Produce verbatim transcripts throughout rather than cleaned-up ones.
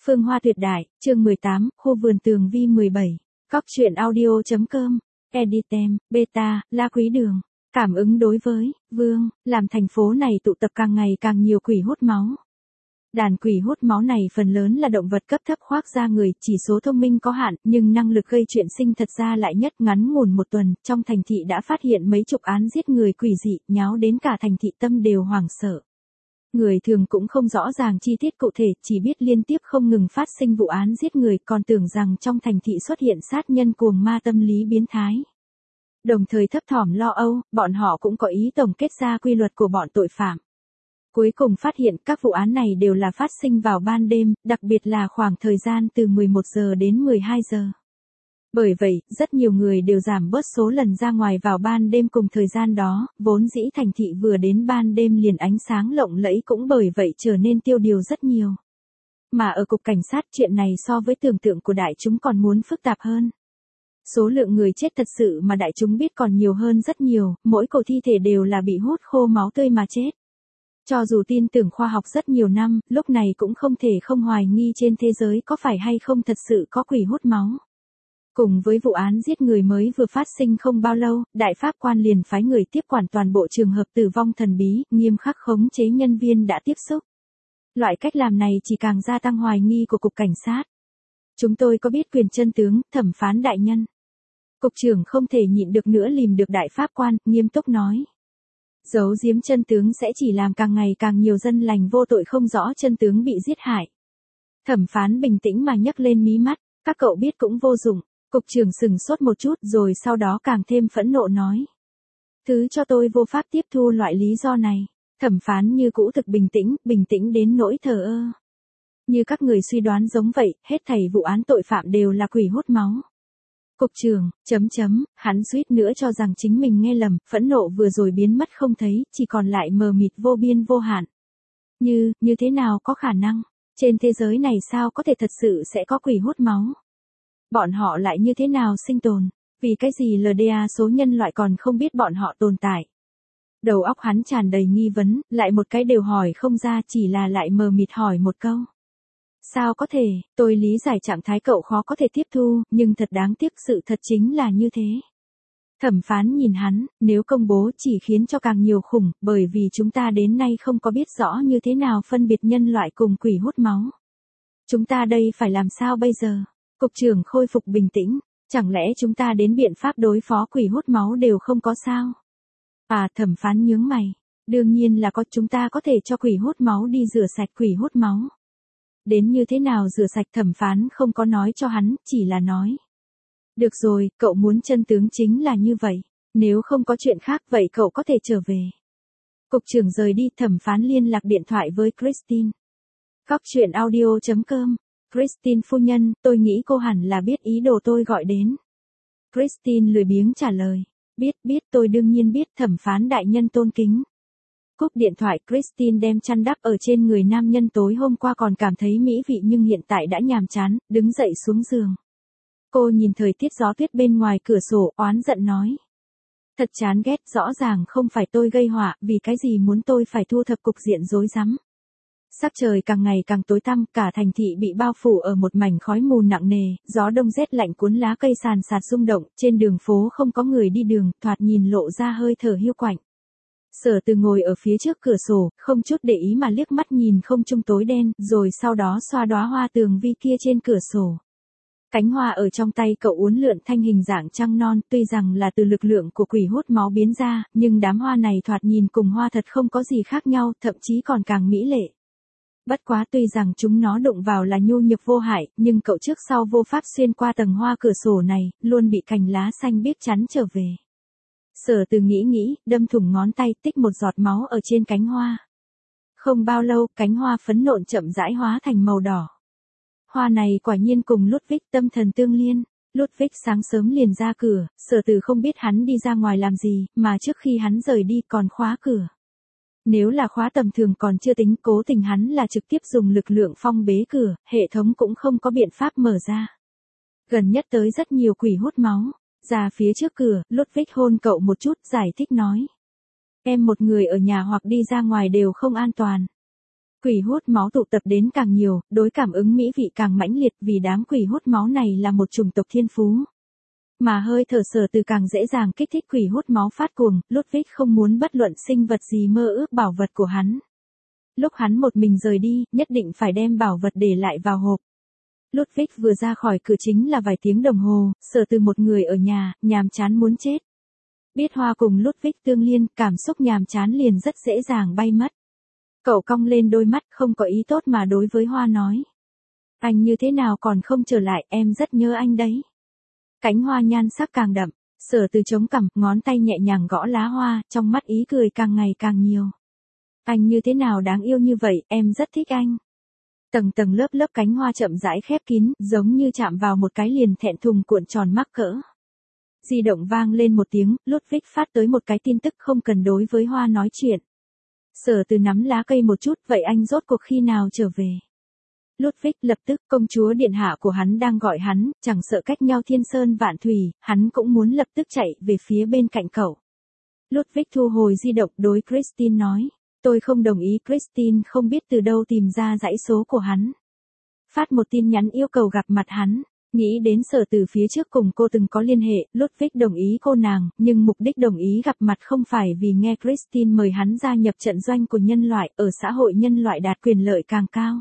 Phương Hoa tuyệt đại, chương mười tám, khu vườn tường vi mười bảy. Cóc truyện audio.com, Editem, Beta, La Quý Đường. Cảm ứng đối với, Vương, làm thành phố này tụ tập càng ngày càng nhiều quỷ hút máu. Đàn quỷ hút máu này phần lớn là động vật cấp thấp khoác da người, chỉ số thông minh có hạn, nhưng năng lực gây chuyện sinh thật ra lại nhất. Ngắn ngủn một tuần, trong thành thị đã phát hiện mấy chục án giết người quỷ dị, nháo đến cả thành thị tâm đều hoảng sợ. Người thường cũng không rõ ràng chi tiết cụ thể, chỉ biết liên tiếp không ngừng phát sinh vụ án giết người, còn tưởng rằng trong thành thị xuất hiện sát nhân cuồng ma tâm lý biến thái. Đồng thời thấp thỏm lo âu, bọn họ cũng có ý tổng kết ra quy luật của bọn tội phạm. Cuối cùng phát hiện các vụ án này đều là phát sinh vào ban đêm, đặc biệt là khoảng thời gian từ mười một giờ đến mười hai giờ. Bởi vậy, rất nhiều người đều giảm bớt số lần ra ngoài vào ban đêm cùng thời gian đó, vốn dĩ thành thị vừa đến ban đêm liền ánh sáng lộng lẫy cũng bởi vậy trở nên tiêu điều rất nhiều. Mà ở cục cảnh sát chuyện này so với tưởng tượng của đại chúng còn muốn phức tạp hơn. Số lượng người chết thật sự mà đại chúng biết còn nhiều hơn rất nhiều, mỗi cổ thi thể đều là bị hút khô máu tươi mà chết. Cho dù tin tưởng khoa học rất nhiều năm, lúc này cũng không thể không hoài nghi trên thế giới có phải hay không thật sự có quỷ hút máu. Cùng với vụ án giết người mới vừa phát sinh không bao lâu, đại pháp quan liền phái người tiếp quản toàn bộ trường hợp tử vong thần bí, nghiêm khắc khống chế nhân viên đã tiếp xúc. Loại cách làm này chỉ càng gia tăng hoài nghi của cục cảnh sát. Chúng tôi có biết quyền chân tướng, thẩm phán đại nhân. Cục trưởng không thể nhịn được nữa lìm được đại pháp quan, nghiêm túc nói. Giấu giếm chân tướng sẽ chỉ làm càng ngày càng nhiều dân lành vô tội không rõ chân tướng bị giết hại. Thẩm phán bình tĩnh mà nhấc lên mí mắt, các cậu biết cũng vô dụng. Cục trưởng sừng sốt một chút rồi sau đó càng thêm phẫn nộ nói. Thứ cho tôi vô pháp tiếp thu loại lý do này. Thẩm phán như cũ thực bình tĩnh, bình tĩnh đến nỗi thờ ơ. Như các người suy đoán giống vậy, hết thảy vụ án tội phạm đều là quỷ hút máu. Cục trưởng, chấm chấm, hắn suýt nữa cho rằng chính mình nghe lầm, phẫn nộ vừa rồi biến mất không thấy, chỉ còn lại mờ mịt vô biên vô hạn. Như, như thế nào có khả năng? Trên thế giới này sao có thể thật sự sẽ có quỷ hút máu? Bọn họ lại như thế nào sinh tồn? Vì cái gì lờ đê a số nhân loại còn không biết bọn họ tồn tại? Đầu óc hắn tràn đầy nghi vấn, lại một cái đều hỏi không ra, chỉ là lại mờ mịt hỏi một câu. Sao có thể, tôi lý giải trạng thái cậu khó có thể tiếp thu, nhưng thật đáng tiếc sự thật chính là như thế. Thẩm phán nhìn hắn, nếu công bố chỉ khiến cho càng nhiều khủng, bởi vì chúng ta đến nay không có biết rõ như thế nào phân biệt nhân loại cùng quỷ hút máu. Chúng ta đây phải làm sao bây giờ? Cục trưởng khôi phục bình tĩnh, chẳng lẽ chúng ta đến biện pháp đối phó quỷ hút máu đều không có sao? À, thẩm phán nhướng mày, đương nhiên là có, chúng ta có thể cho quỷ hút máu đi rửa sạch quỷ hút máu. Đến như thế nào rửa sạch, thẩm phán không có nói cho hắn, chỉ là nói. Được rồi, cậu muốn chân tướng chính là như vậy, nếu không có chuyện khác vậy cậu có thể trở về. Cục trưởng rời đi, thẩm phán liên lạc điện thoại với Christine. Cóc truyện audio.com. Christine phu nhân, tôi nghĩ cô hẳn là biết ý đồ tôi gọi đến. Christine lười biếng trả lời. Biết, biết, tôi đương nhiên biết, thẩm phán đại nhân tôn kính. Cúp điện thoại, Christine đem chăn đắp ở trên người nam nhân tối hôm qua còn cảm thấy mỹ vị nhưng hiện tại đã nhàm chán, đứng dậy xuống giường. Cô nhìn thời tiết gió tuyết bên ngoài cửa sổ, oán giận nói. Thật chán ghét, rõ ràng không phải tôi gây họa, vì cái gì muốn tôi phải thu thập cục diện rối rắm. Sắc trời càng ngày càng tối tăm, cả thành thị bị bao phủ ở một mảnh khói mù nặng nề, gió đông rét lạnh cuốn lá cây sàn sạt rung động, trên đường phố không có người đi đường, thoạt nhìn lộ ra hơi thở hiu quạnh. Sở Từ ngồi ở phía trước cửa sổ, không chút để ý mà liếc mắt nhìn không trung tối đen, rồi sau đó xoa đóa hoa tường vi kia trên cửa sổ. Cánh hoa ở trong tay cậu uốn lượn thanh hình dạng trăng non, tuy rằng là từ lực lượng của quỷ hút máu biến ra, nhưng đám hoa này thoạt nhìn cùng hoa thật không có gì khác nhau, thậm chí còn càng mỹ lệ. Bất quá tuy rằng chúng nó đụng vào là nhu nhược vô hại, nhưng cậu trước sau vô pháp xuyên qua tầng hoa cửa sổ này, luôn bị cành lá xanh biếc chắn trở về. Sở Từ nghĩ nghĩ, đâm thủng ngón tay, tích một giọt máu ở trên cánh hoa. Không bao lâu, cánh hoa phấn nộn chậm rãi hóa thành màu đỏ. Hoa này quả nhiên cùng Ludwig tâm thần tương liên. Ludwig sáng sớm liền ra cửa, Sở Từ không biết hắn đi ra ngoài làm gì, mà trước khi hắn rời đi còn khóa cửa. Nếu là khóa tầm thường còn chưa tính, cố tình hắn là trực tiếp dùng lực lượng phong bế cửa, hệ thống cũng không có biện pháp mở ra. Gần nhất tới rất nhiều quỷ hút máu. Ra phía trước cửa, Ludwig hôn cậu một chút, giải thích nói. Em một người ở nhà hoặc đi ra ngoài đều không an toàn. Quỷ hút máu tụ tập đến càng nhiều, đối cảm ứng mỹ vị càng mãnh liệt vì đám quỷ hút máu này là một chủng tộc thiên phú. Mà hơi thở Sở Từ càng dễ dàng kích thích quỷ hút máu phát cuồng, Ludwig không muốn bất luận sinh vật gì mơ ước bảo vật của hắn. Lúc hắn một mình rời đi, nhất định phải đem bảo vật để lại vào hộp. Ludwig vừa ra khỏi cửa chính là vài tiếng đồng hồ, Sở Từ một người ở nhà, nhàm chán muốn chết. Biết Hoa cùng Ludwig tương liên, cảm xúc nhàm chán liền rất dễ dàng bay mất. Cậu cong lên đôi mắt không có ý tốt mà đối với Hoa nói. Anh như thế nào còn không trở lại, em rất nhớ anh đấy. Cánh hoa nhan sắc càng đậm, Sở Từ chống cằm, ngón tay nhẹ nhàng gõ lá hoa, trong mắt ý cười càng ngày càng nhiều. Anh như thế nào đáng yêu như vậy, em rất thích anh. Tầng tầng lớp lớp cánh hoa chậm rãi khép kín, giống như chạm vào một cái liền thẹn thùng cuộn tròn mắc cỡ. Di động vang lên một tiếng, Ludwig phát tới một cái tin tức không cần đối với Hoa nói chuyện. Sở Từ nắm lá cây một chút, vậy anh rốt cuộc khi nào trở về? Ludwig lập tức, công chúa điện hạ của hắn đang gọi hắn, chẳng sợ cách nhau thiên sơn vạn thủy, hắn cũng muốn lập tức chạy về phía bên cạnh cậu. Ludwig thu hồi di động đối Christine nói, tôi không đồng ý. Christine không biết từ đâu tìm ra dãy số của hắn. Phát một tin nhắn yêu cầu gặp mặt hắn. Nghĩ đến Sở Từ phía trước cùng cô từng có liên hệ, Ludwig đồng ý cô nàng, nhưng mục đích đồng ý gặp mặt không phải vì nghe Christine mời hắn gia nhập trận doanh của nhân loại, ở xã hội nhân loại đạt quyền lợi càng cao.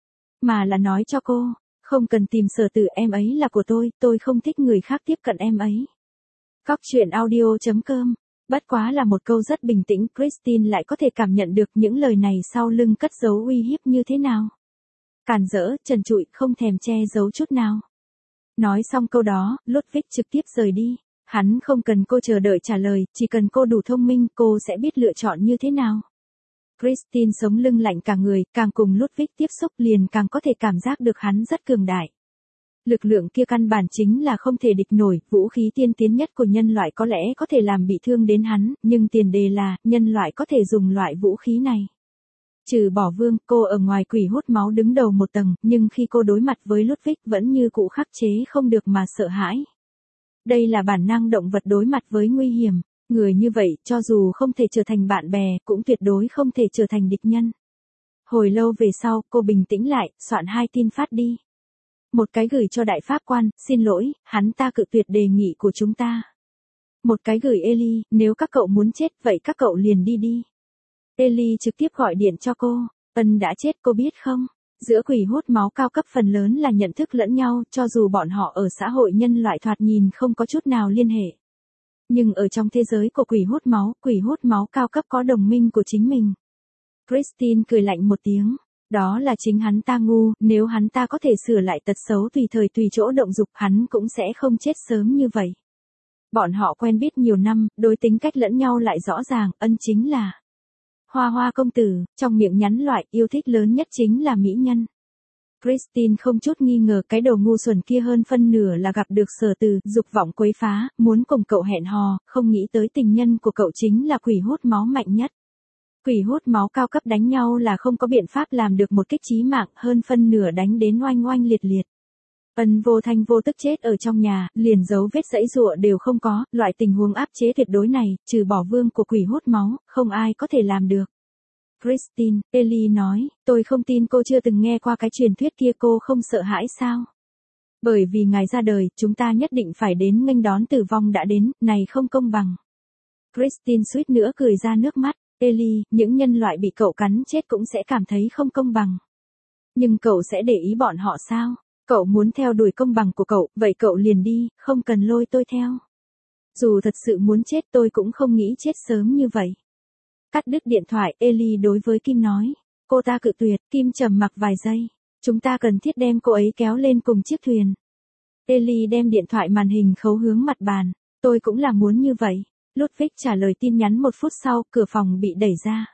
Mà là nói cho cô, không cần tìm Sở Từ, em ấy là của tôi, tôi không thích người khác tiếp cận em ấy. Cóc truyện audio chấm com. Bất quá là một câu rất bình tĩnh, Christine lại có thể cảm nhận được những lời này sau lưng cất giấu uy hiếp như thế nào. Càn rỡ, trần trụi, không thèm che giấu chút nào. Nói xong câu đó, Ludwig trực tiếp rời đi. Hắn không cần cô chờ đợi trả lời, chỉ cần cô đủ thông minh, cô sẽ biết lựa chọn như thế nào. Christine sống lưng lạnh cả người, càng cùng Ludwig tiếp xúc liền càng có thể cảm giác được hắn rất cường đại. Lực lượng kia căn bản chính là không thể địch nổi, vũ khí tiên tiến nhất của nhân loại có lẽ có thể làm bị thương đến hắn, nhưng tiền đề là, nhân loại có thể dùng loại vũ khí này. Trừ bỏ Vương, cô ở ngoài quỷ hút máu đứng đầu một tầng, nhưng khi cô đối mặt với Ludwig vẫn như cũ khắc chế không được mà sợ hãi. Đây là bản năng động vật đối mặt với nguy hiểm, người như vậy, cho dù không thể trở thành bạn bè, cũng tuyệt đối không thể trở thành địch nhân. Hồi lâu về sau, cô bình tĩnh lại, soạn hai tin phát đi. Một cái gửi cho đại pháp quan, xin lỗi, hắn ta cự tuyệt đề nghị của chúng ta. Một cái gửi Ellie, nếu các cậu muốn chết, vậy các cậu liền đi đi. Ellie trực tiếp gọi điện cho cô, Ân đã chết cô biết không? Giữa quỷ hút máu cao cấp phần lớn là nhận thức lẫn nhau, cho dù bọn họ ở xã hội nhân loại thoạt nhìn không có chút nào liên hệ. Nhưng ở trong thế giới của quỷ hút máu, quỷ hút máu cao cấp có đồng minh của chính mình. Christine cười lạnh một tiếng. Đó là chính hắn ta ngu, nếu hắn ta có thể sửa lại tật xấu tùy thời tùy chỗ động dục hắn cũng sẽ không chết sớm như vậy. Bọn họ quen biết nhiều năm, đối tính cách lẫn nhau lại rõ ràng, Ân chính là Hoa Hoa công tử, trong miệng nhắn loại yêu thích lớn nhất chính là mỹ nhân. Christine không chút nghi ngờ cái đầu ngu xuẩn kia hơn phân nửa là gặp được Sở Từ, dục vọng quấy phá, muốn cùng cậu hẹn hò, không nghĩ tới tình nhân của cậu chính là quỷ hút máu mạnh nhất. Quỷ hút máu cao cấp đánh nhau là không có biện pháp làm được một kích chí mạng, hơn phân nửa đánh đến oanh oanh liệt liệt. Ân vô thanh vô tức chết ở trong nhà, liền dấu vết dãy dụa đều không có, loại tình huống áp chế tuyệt đối này, trừ bỏ Vương của quỷ hút máu, không ai có thể làm được. Christine, Ellie nói, tôi không tin cô chưa từng nghe qua cái truyền thuyết kia, cô không sợ hãi sao? Bởi vì ngài ra đời, chúng ta nhất định phải đến nghênh đón tử vong đã đến, này không công bằng. Christine suýt nữa cười ra nước mắt. Ellie, những nhân loại bị cậu cắn chết cũng sẽ cảm thấy không công bằng. Nhưng cậu sẽ để ý bọn họ sao? Cậu muốn theo đuổi công bằng của cậu, vậy cậu liền đi, không cần lôi tôi theo. Dù thật sự muốn chết tôi cũng không nghĩ chết sớm như vậy. Cắt đứt điện thoại, Ellie đối với Kim nói. Cô ta cự tuyệt, Kim trầm mặc vài giây. Chúng ta cần thiết đem cô ấy kéo lên cùng chiếc thuyền. Ellie đem điện thoại màn hình khấu hướng mặt bàn. Tôi cũng là muốn như vậy. Ludwig trả lời tin nhắn một phút sau, cửa phòng bị đẩy ra.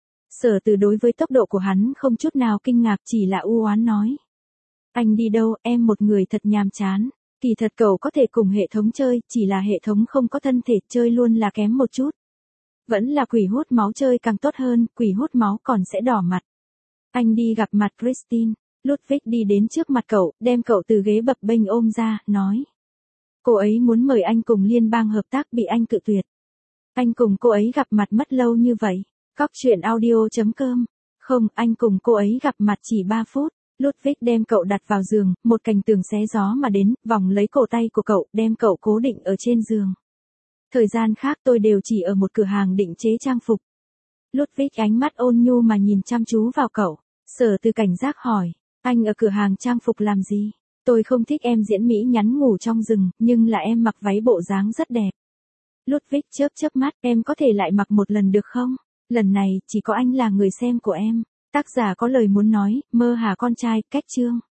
Sở Từ đối với tốc độ của hắn không chút nào kinh ngạc, chỉ là u oán nói. Anh đi đâu, em một người thật nhàm chán. Kỳ thật cậu có thể cùng hệ thống chơi, chỉ là hệ thống không có thân thể, chơi luôn là kém một chút. Vẫn là quỷ hút máu chơi càng tốt hơn, quỷ hút máu còn sẽ đỏ mặt. Anh đi gặp mặt Christine. Ludwig đi đến trước mặt cậu, đem cậu từ ghế bập bênh ôm ra, nói. Cô ấy muốn mời anh cùng liên bang hợp tác bị anh cự tuyệt. Anh cùng cô ấy gặp mặt mất lâu như vậy. Cóc truyện audio chấm com Không, anh cùng cô ấy gặp mặt chỉ ba phút. Ludwig đem cậu đặt vào giường, một cành tường xé gió mà đến, vòng lấy cổ tay của cậu, đem cậu cố định ở trên giường. Thời gian khác tôi đều chỉ ở một cửa hàng định chế trang phục. Ludwig ánh mắt ôn nhu mà nhìn chăm chú vào cậu. Sở Từ cảnh giác hỏi, anh ở cửa hàng trang phục làm gì? Tôi không thích em diễn mỹ nhắn ngủ trong rừng, nhưng là em mặc váy bộ dáng rất đẹp. Ludwig chớp chớp mắt, em có thể lại mặc một lần được không? Lần này, chỉ có anh là người xem của em. Tác giả có lời muốn nói, mơ hà con trai, cách chương.